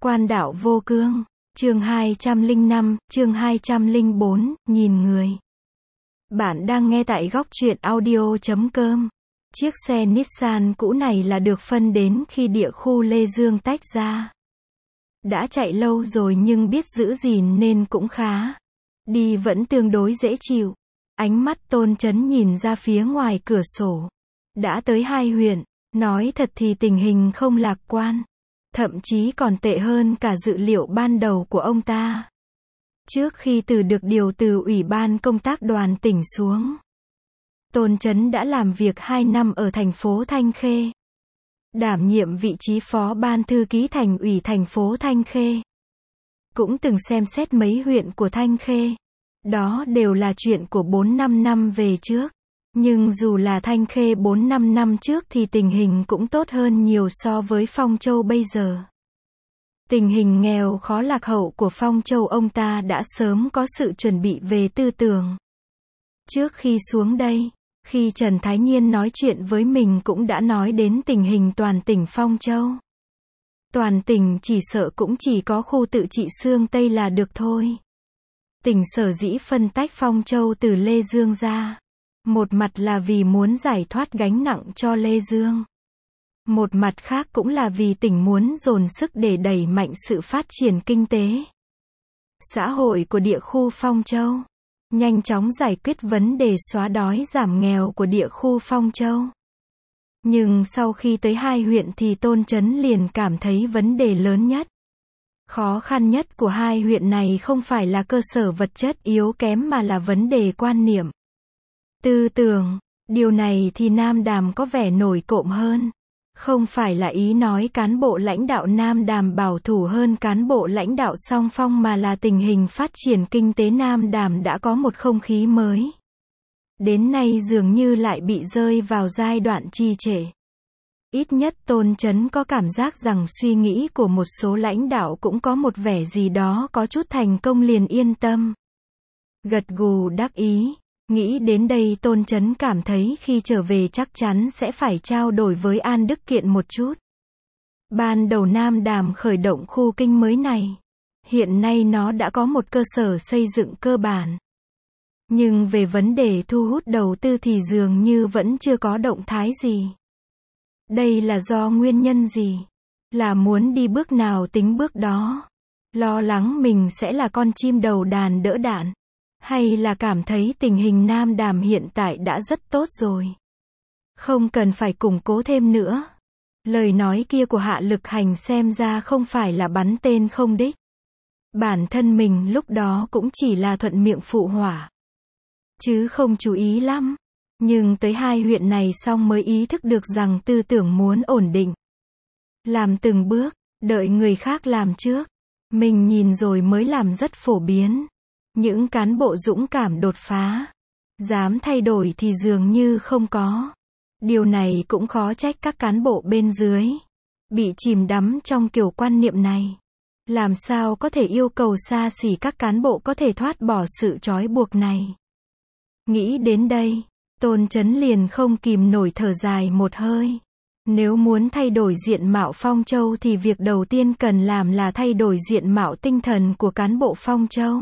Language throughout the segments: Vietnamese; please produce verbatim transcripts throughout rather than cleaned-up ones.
Quan đạo vô cương, chương hai trăm lẻ năm, chương hai trăm lẻ bốn, nhìn người. Bạn đang nghe tại góc truyện audio chấm com. Chiếc xe Nissan cũ này là được phân đến khi địa khu Lê Dương tách ra. Đã chạy lâu rồi nhưng biết giữ gìn nên cũng khá. Đi vẫn tương đối dễ chịu. Ánh mắt Tôn Chấn nhìn ra phía ngoài cửa sổ. Đã tới hai huyện, nói thật thì tình hình không lạc quan. Thậm chí còn tệ hơn cả dự liệu ban đầu của ông ta. Trước khi từ được điều từ Ủy ban công tác đoàn tỉnh xuống, Tôn Chấn đã làm việc hai năm ở thành phố Thanh Khê. Đảm nhiệm vị trí phó ban thư ký thành ủy thành phố Thanh Khê. Cũng từng xem xét mấy huyện của Thanh Khê. Đó đều là chuyện của bốn năm năm về trước. Nhưng dù là Thanh Khê bốn năm năm trước thì tình hình cũng tốt hơn nhiều so với Phong Châu bây giờ. Tình hình nghèo khó lạc hậu của Phong Châu ông ta đã sớm có sự chuẩn bị về tư tưởng. Trước khi xuống đây, khi Trần Thái Nhiên nói chuyện với mình cũng đã nói đến tình hình toàn tỉnh Phong Châu. Toàn tỉnh chỉ sợ cũng chỉ có khu tự trị Xương Tây là được thôi. Tỉnh sở dĩ phân tách Phong Châu từ Lê Dương ra. Một mặt là vì muốn giải thoát gánh nặng cho Lê Dương. Một mặt khác cũng là vì tỉnh muốn dồn sức để đẩy mạnh sự phát triển kinh tế, xã hội của địa khu Phong Châu. Nhanh chóng giải quyết vấn đề xóa đói giảm nghèo của địa khu Phong Châu. Nhưng sau khi tới hai huyện thì Tôn Chấn liền cảm thấy vấn đề lớn nhất, khó khăn nhất của hai huyện này không phải là cơ sở vật chất yếu kém mà là vấn đề quan niệm, tư tưởng. Điều này thì Nam Đàm có vẻ nổi cộm hơn. Không phải là ý nói cán bộ lãnh đạo Nam Đàm bảo thủ hơn cán bộ lãnh đạo Song Phong mà là tình hình phát triển kinh tế Nam Đàm đã có một không khí mới. Đến nay dường như lại bị rơi vào giai đoạn trì trệ. Ít nhất Tôn Chấn có cảm giác rằng suy nghĩ của một số lãnh đạo cũng có một vẻ gì đó có chút thành công liền yên tâm. Gật gù đắc ý. Nghĩ đến đây Tôn Chấn cảm thấy khi trở về chắc chắn sẽ phải trao đổi với An Đức Kiện một chút. Ban đầu Nam Đàm khởi động khu kinh mới này. Hiện nay nó đã có một cơ sở xây dựng cơ bản. Nhưng về vấn đề thu hút đầu tư thì dường như vẫn chưa có động thái gì. Đây là do nguyên nhân gì? Là muốn đi bước nào tính bước đó? Lo lắng mình sẽ là con chim đầu đàn đỡ đạn? Hay là cảm thấy tình hình Nam Đàm hiện tại đã rất tốt rồi? Không cần phải củng cố thêm nữa. Lời nói kia của Hạ Lực Hành xem ra không phải là bắn tên không đích. Bản thân mình lúc đó cũng chỉ là thuận miệng phụ họa, chứ không chú ý lắm. Nhưng tới hai huyện này xong mới ý thức được rằng tư tưởng muốn ổn định. Làm từng bước, đợi người khác làm trước. Mình nhìn rồi mới làm rất phổ biến. Những cán bộ dũng cảm đột phá, dám thay đổi thì dường như không có. Điều này cũng khó trách các cán bộ bên dưới. Bị chìm đắm trong kiểu quan niệm này. Làm sao có thể yêu cầu xa xỉ các cán bộ có thể thoát bỏ sự trói buộc này. Nghĩ đến đây, Tôn Chấn liền không kìm nổi thở dài một hơi. Nếu muốn thay đổi diện mạo Phong Châu thì việc đầu tiên cần làm là thay đổi diện mạo tinh thần của cán bộ Phong Châu.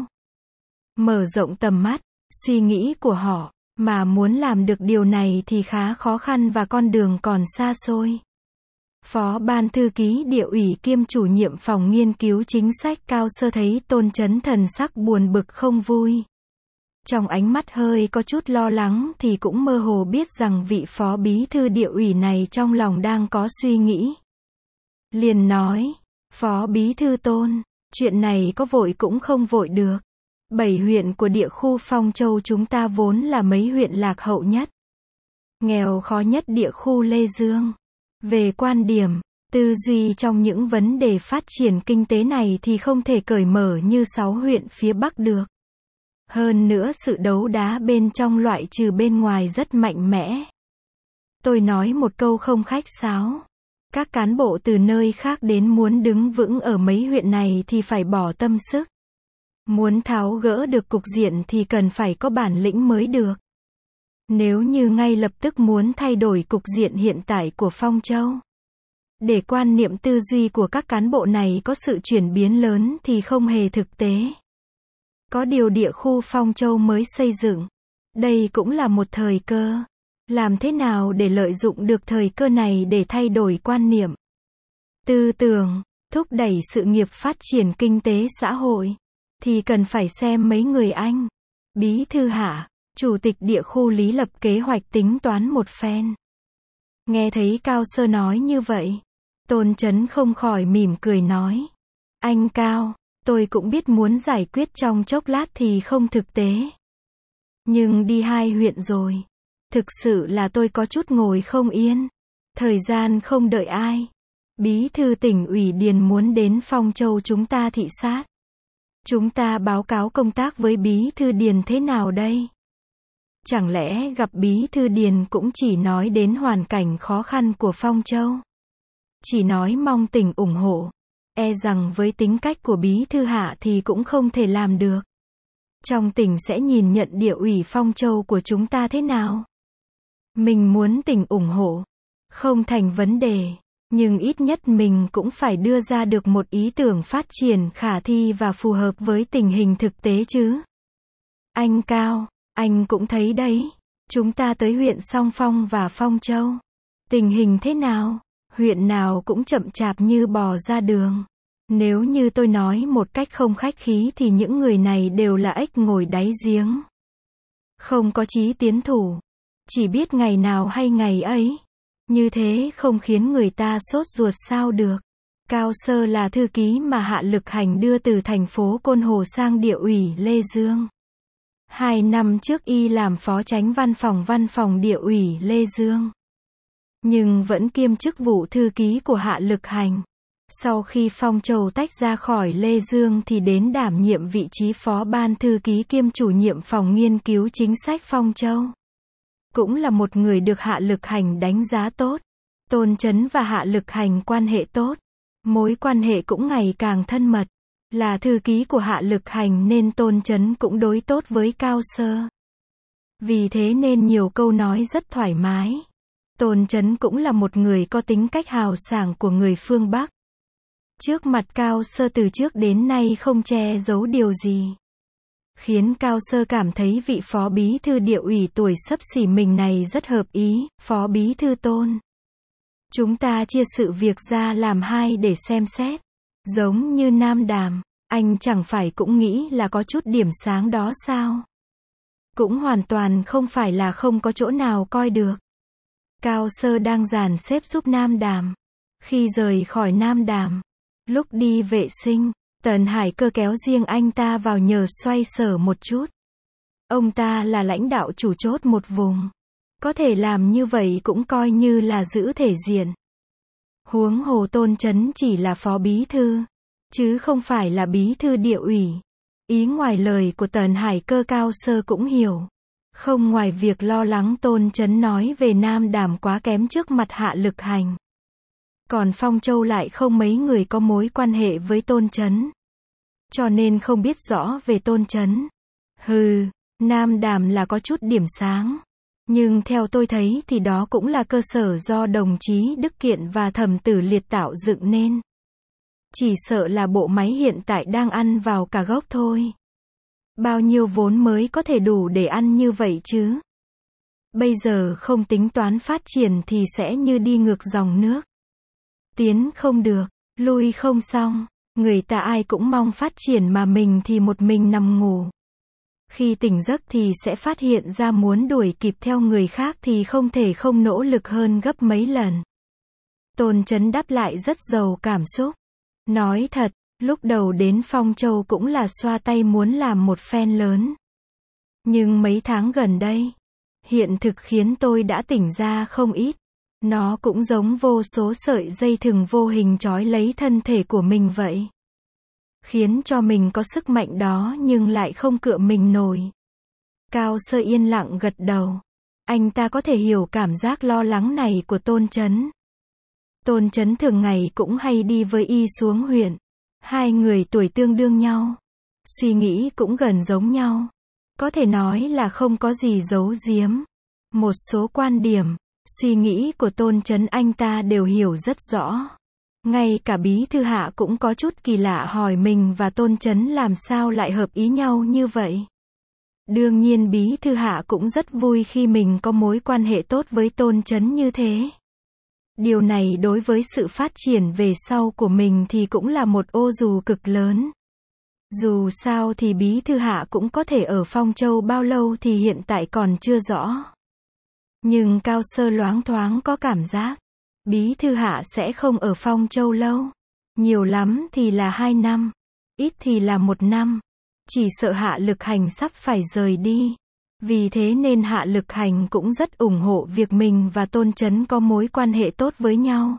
Mở rộng tầm mắt, suy nghĩ của họ, mà muốn làm được điều này thì khá khó khăn và con đường còn xa xôi. Phó ban thư ký địa ủy kiêm chủ nhiệm phòng nghiên cứu chính sách Cao Sơ thấy Tôn Chấn thần sắc buồn bực không vui. Trong ánh mắt hơi có chút lo lắng thì cũng mơ hồ biết rằng vị phó bí thư địa ủy này trong lòng đang có suy nghĩ. Liền nói, Phó bí thư Tôn, chuyện này có vội cũng không vội được. Bảy huyện của địa khu Phong Châu chúng ta vốn là mấy huyện lạc hậu nhất, nghèo khó nhất địa khu Lê Dương. Về quan điểm, tư duy trong những vấn đề phát triển kinh tế này thì không thể cởi mở như sáu huyện phía Bắc được. Hơn nữa sự đấu đá bên trong loại trừ bên ngoài rất mạnh mẽ. Tôi nói một câu không khách sáo. Các cán bộ từ nơi khác đến muốn đứng vững ở mấy huyện này thì phải bỏ tâm sức. Muốn tháo gỡ được cục diện thì cần phải có bản lĩnh mới được. Nếu như ngay lập tức muốn thay đổi cục diện hiện tại của Phong Châu, Để quan niệm tư duy của các cán bộ này có sự chuyển biến lớn thì không hề thực tế. Có điều địa khu Phong Châu mới xây dựng. Đây cũng là một thời cơ. Làm thế nào để lợi dụng được thời cơ này để thay đổi quan niệm, tư tưởng, thúc đẩy sự nghiệp phát triển kinh tế xã hội, thì cần phải xem mấy người anh, Bí thư Hạ, Chủ tịch địa khu Lý lập kế hoạch tính toán một phen. Nghe thấy Cao Sơ nói như vậy, Tôn Chấn không khỏi mỉm cười nói. Anh Cao, tôi cũng biết muốn giải quyết trong chốc lát thì không thực tế. Nhưng đi hai huyện rồi. Thực sự là tôi có chút ngồi không yên. Thời gian không đợi ai. Bí thư tỉnh ủy Điền muốn đến Phong Châu chúng ta thị sát. Chúng ta báo cáo công tác với Bí thư Điền thế nào đây? Chẳng lẽ gặp Bí thư Điền cũng chỉ nói đến hoàn cảnh khó khăn của Phong Châu? Chỉ nói mong tỉnh ủng hộ. E rằng với tính cách của Bí thư Hạ thì cũng không thể làm được. Trong tỉnh sẽ nhìn nhận địa ủy Phong Châu của chúng ta thế nào? Mình muốn tỉnh ủng hộ. Không thành vấn đề. Nhưng ít nhất mình cũng phải đưa ra được một ý tưởng phát triển khả thi và phù hợp với tình hình thực tế chứ. Anh Cao, anh cũng thấy đấy. Chúng ta tới huyện Song Phong và Phong Châu. Tình hình thế nào? Huyện nào cũng chậm chạp như bò ra đường. Nếu như tôi nói một cách không khách khí thì những người này đều là ếch ngồi đáy giếng. Không có chí tiến thủ. Chỉ biết ngày nào hay ngày ấy. Như thế không khiến người ta sốt ruột sao được. Cao Sơ là thư ký mà Hạ Lực Hành đưa từ thành phố Côn Hồ sang địa ủy Lê Dương. Hai năm trước y làm phó chánh văn phòng văn phòng địa ủy Lê Dương. Nhưng vẫn kiêm chức vụ thư ký của Hạ Lực Hành. Sau khi Phong Châu tách ra khỏi Lê Dương thì đến đảm nhiệm vị trí phó ban thư ký kiêm chủ nhiệm phòng nghiên cứu chính sách Phong Châu. Cũng là một người được Hạ Lực Hành đánh giá tốt. Tôn Chấn và Hạ Lực Hành quan hệ tốt. Mối quan hệ cũng ngày càng thân mật. Là thư ký của Hạ Lực Hành nên Tôn Chấn cũng đối tốt với Cao Sơ. Vì thế nên nhiều câu nói rất thoải mái. Tôn Chấn cũng là một người có tính cách hào sảng của người phương Bắc. Trước mặt Cao Sơ từ trước đến nay không che giấu điều gì. Khiến Cao Sơ cảm thấy vị phó bí thư địa ủy tuổi xấp xỉ mình này rất hợp ý. Phó bí thư Tôn, chúng ta chia sự việc ra làm hai để xem xét. Giống như Nam Đàm, anh chẳng phải cũng nghĩ là có chút điểm sáng đó sao? Cũng hoàn toàn không phải là không có chỗ nào coi được. Cao Sơ đang dàn xếp giúp Nam Đàm. Khi rời khỏi Nam Đàm, lúc đi vệ sinh, Tần Hải Cơ kéo riêng anh ta vào nhờ xoay sở một chút. Ông ta là lãnh đạo chủ chốt một vùng. Có thể làm như vậy cũng coi như là giữ thể diện. Huống hồ Tôn Chấn chỉ là phó bí thư, chứ không phải là bí thư địa ủy. Ý ngoài lời của Tần Hải Cơ Cao Sơ cũng hiểu. Không ngoài việc lo lắng Tôn Chấn nói về Nam Đàm quá kém trước mặt Hạ Lực Hành. Còn Phong Châu lại không mấy người có mối quan hệ với Tôn Chấn. Cho nên không biết rõ về Tôn Chấn. Hừ, Nam Đàm là có chút điểm sáng. Nhưng theo tôi thấy thì đó cũng là cơ sở do đồng chí Đức Kiện và Thẩm Tử Liệt tạo dựng nên. Chỉ sợ là bộ máy hiện tại đang ăn vào cả gốc thôi. Bao nhiêu vốn mới có thể đủ để ăn như vậy chứ? Bây giờ không tính toán phát triển thì sẽ như đi ngược dòng nước. Tiến không được, lui không xong. Người ta ai cũng mong phát triển mà mình thì một mình nằm ngủ. Khi tỉnh giấc thì sẽ phát hiện ra muốn đuổi kịp theo người khác thì không thể không nỗ lực hơn gấp mấy lần. Tôn Chấn đáp lại rất giàu cảm xúc. Nói thật, lúc đầu đến Phong Châu cũng là xoa tay muốn làm một phen lớn. Nhưng mấy tháng gần đây, hiện thực khiến tôi đã tỉnh ra không ít. Nó cũng giống vô số sợi dây thừng vô hình trói lấy thân thể của mình vậy. Khiến cho mình có sức mạnh đó nhưng lại không cựa mình nổi. Cao Sơ yên lặng gật đầu. Anh ta có thể hiểu cảm giác lo lắng này của Tôn Chấn. Tôn Chấn thường ngày cũng hay đi với y xuống huyện. Hai người tuổi tương đương nhau. Suy nghĩ cũng gần giống nhau. Có thể nói là không có gì giấu giếm. Một số quan điểm, Suy nghĩ của Tôn Chấn anh ta đều hiểu rất rõ. Ngay cả Bí Thư Hạ cũng có chút kỳ lạ hỏi mình và Tôn Chấn làm sao lại hợp ý nhau như vậy. Đương nhiên Bí Thư Hạ cũng rất vui khi mình có mối quan hệ tốt với Tôn Chấn như thế. Điều này đối với sự phát triển về sau của mình thì cũng là một ô dù cực lớn. Dù sao thì Bí Thư Hạ cũng có thể ở Phong Châu bao lâu thì hiện tại còn chưa rõ. Nhưng Cao Sơ loáng thoáng có cảm giác, Bí Thư Hạ sẽ không ở Phong Châu lâu. Nhiều lắm thì là hai năm, ít thì là một năm. Chỉ sợ Hạ Lực Hành sắp phải rời đi. Vì thế nên Hạ Lực Hành cũng rất ủng hộ việc mình và Tôn Chấn có mối quan hệ tốt với nhau.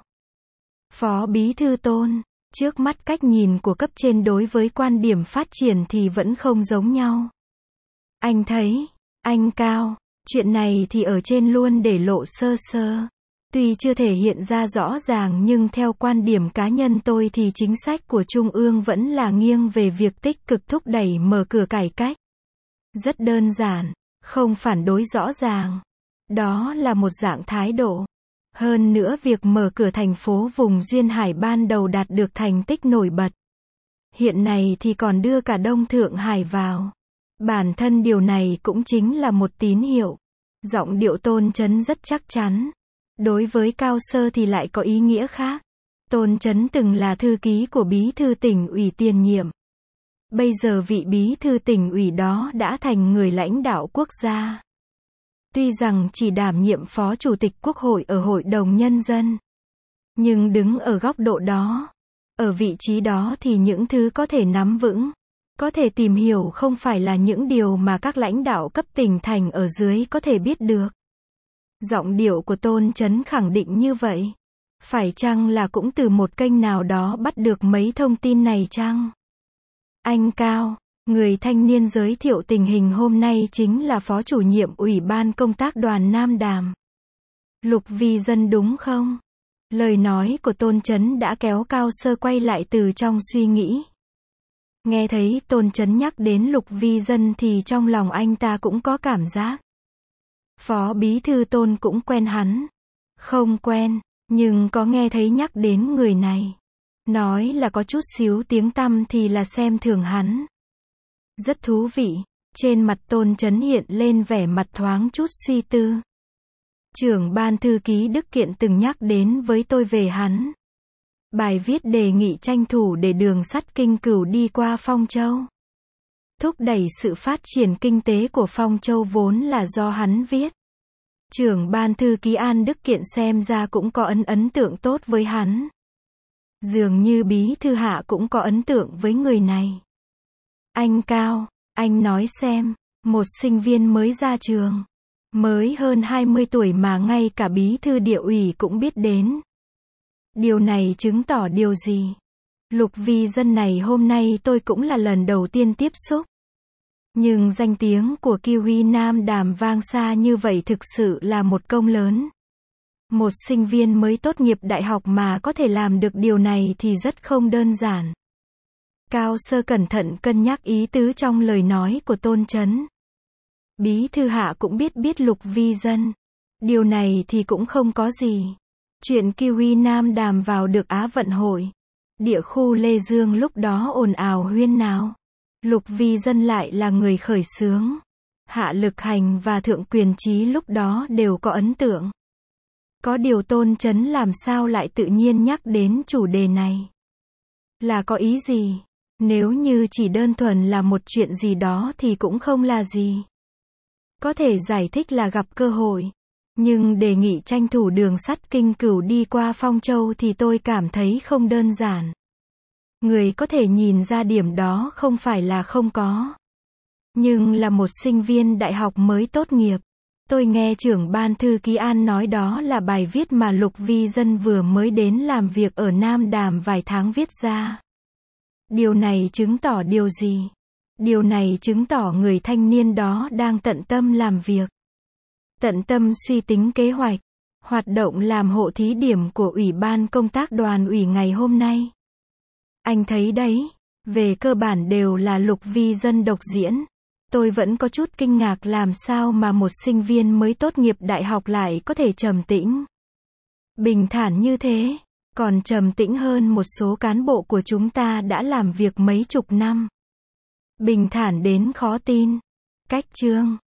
Phó Bí Thư Tôn, trước mắt cách nhìn của cấp trên đối với quan điểm phát triển thì vẫn không giống nhau. Anh thấy, anh Cao, chuyện này thì ở trên luôn để lộ sơ sơ. Tuy chưa thể hiện ra rõ ràng nhưng theo quan điểm cá nhân tôi thì chính sách của Trung ương vẫn là nghiêng về việc tích cực thúc đẩy mở cửa cải cách. Rất đơn giản, không phản đối rõ ràng. Đó là một dạng thái độ. Hơn nữa việc mở cửa thành phố vùng Duyên Hải ban đầu đạt được thành tích nổi bật. Hiện nay thì còn đưa cả Đông Thượng Hải vào. Bản thân điều này cũng chính là một tín hiệu. Giọng điệu Tôn Chấn rất chắc chắn. Đối với Cao Sơ thì lại có ý nghĩa khác. Tôn Chấn từng là thư ký của Bí Thư Tỉnh ủy tiền nhiệm. Bây giờ vị Bí Thư Tỉnh ủy đó đã thành người lãnh đạo quốc gia. Tuy rằng chỉ đảm nhiệm Phó Chủ tịch Quốc hội ở Hội đồng Nhân dân. Nhưng đứng ở góc độ đó, ở vị trí đó thì những thứ có thể nắm vững, có thể tìm hiểu không phải là những điều mà các lãnh đạo cấp tỉnh thành ở dưới có thể biết được. Giọng điệu của Tôn Chấn khẳng định như vậy. Phải chăng là cũng từ một kênh nào đó bắt được mấy thông tin này chăng? Anh Cao, người thanh niên giới thiệu tình hình hôm nay chính là Phó Chủ nhiệm Ủy ban Công tác Đoàn Nam Đàm. Lục Vi Dân đúng không? Lời nói của Tôn Chấn đã kéo Cao Sơ quay lại từ trong suy nghĩ. Nghe thấy Tôn Chấn nhắc đến Lục Vi Dân thì trong lòng anh ta cũng có cảm giác. Phó Bí Thư Tôn cũng quen hắn. Không quen, nhưng có nghe thấy nhắc đến người này. Nói là có chút xíu tiếng tăm thì là xem thường hắn. Rất thú vị. Trên mặt Tôn Chấn hiện lên vẻ mặt thoáng chút suy tư. Trưởng ban thư ký Đức Kiện từng nhắc đến với tôi về hắn. Bài viết đề nghị tranh thủ để đường sắt Kinh Cửu đi qua Phong Châu. Thúc đẩy sự phát triển kinh tế của Phong Châu vốn là do hắn viết. Trưởng ban thư ký An Đức Kiện xem ra cũng có ấn ấn tượng tốt với hắn. Dường như Bí Thư Hạ cũng có ấn tượng với người này. Anh Cao, anh nói xem, một sinh viên mới ra trường, mới hơn hai mươi tuổi mà ngay cả Bí Thư Địa ủy cũng biết đến. Điều này chứng tỏ điều gì? Lục Vi Dân này hôm nay tôi cũng là lần đầu tiên tiếp xúc. Nhưng danh tiếng của Kiwi Nam Đàm vang xa như vậy thực sự là một công lớn. Một sinh viên mới tốt nghiệp đại học mà có thể làm được điều này thì rất không đơn giản. Cao Sơ cẩn thận cân nhắc ý tứ trong lời nói của Tôn Chấn. Bí Thư Hạ cũng biết biết Lục Vi Dân. Điều này thì cũng không có gì. Chuyện Kiwi Nam Đàm vào được Á vận hội. Địa khu Lê Dương lúc đó ồn ào huyên náo. Lục Vi Dân lại là người khởi xướng. Hạ Lực Hành và Thượng Quyền Chí lúc đó đều có ấn tượng. Có điều Tôn Chấn làm sao lại tự nhiên nhắc đến chủ đề này? Là có ý gì? Nếu như chỉ đơn thuần là một chuyện gì đó thì cũng không là gì. Có thể giải thích là gặp cơ hội. Nhưng đề nghị tranh thủ đường sắt Kinh Cửu đi qua Phong Châu thì tôi cảm thấy không đơn giản. Người có thể nhìn ra điểm đó không phải là không có. Nhưng là một sinh viên đại học mới tốt nghiệp. Tôi nghe trưởng ban thư ký An nói đó là bài viết mà Lục Vi Dân vừa mới đến làm việc ở Nam Đàm vài tháng viết ra. Điều này chứng tỏ điều gì? Điều này chứng tỏ người thanh niên đó đang tận tâm làm việc. Tận tâm suy tính kế hoạch. Hoạt động làm hộ thí điểm của Ủy ban Công tác Đoàn ủy ngày hôm nay. Anh thấy đấy, về cơ bản đều là Lục Vi Dân độc diễn. Tôi vẫn có chút kinh ngạc làm sao mà một sinh viên mới tốt nghiệp đại học lại có thể trầm tĩnh, bình thản như thế, còn trầm tĩnh hơn một số cán bộ của chúng ta đã làm việc mấy chục năm. Bình thản đến khó tin. Cách chương